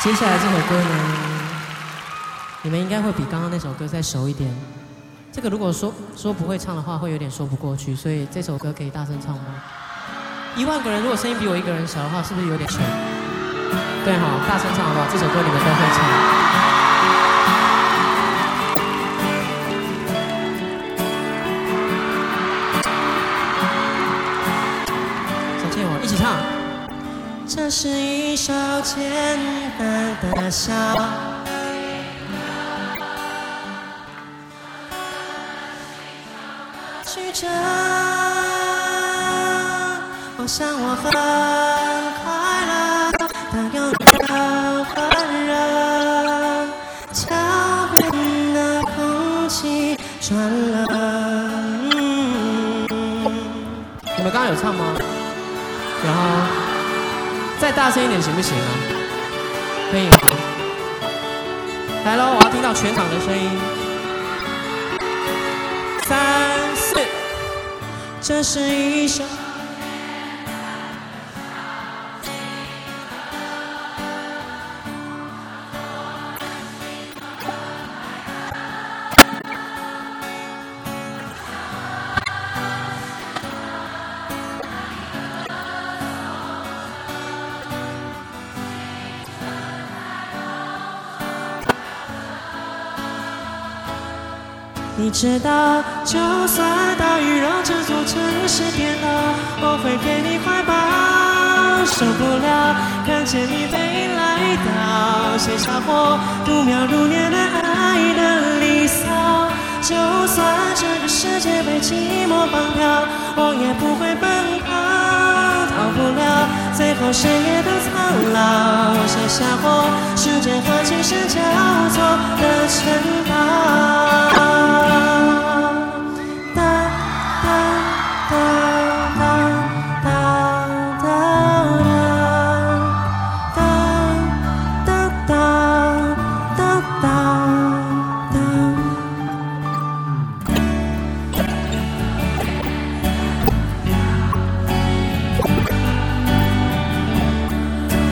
接下来这首歌呢，你们应该会比刚刚那首歌再熟一点。这个如果说不会唱的话，会有点说不过去，所以这首歌可以大声唱吗？10000个人如果声音比我一个人小的话，是不是有点穷？对哈，大声唱好不好？这首歌你们都会唱。小倩我一起唱。这是一首简单的小曲折，我想我很快乐，当有你的温热，桥边的空气转了。你们刚刚有唱吗？然后再大声一点行不行啊？可以吗？来喽，我要听到全场的声音。3、4，这是一首。你知道，就算大雨让这座城市颠倒，我会给你怀抱。受不了看见你被来到，写下我度秒如年的爱的离骚。就算这个世界被寂寞绑票，我也不会奔跑，逃不了最后深夜的苍老，写下我时间和琴声交错的城堡。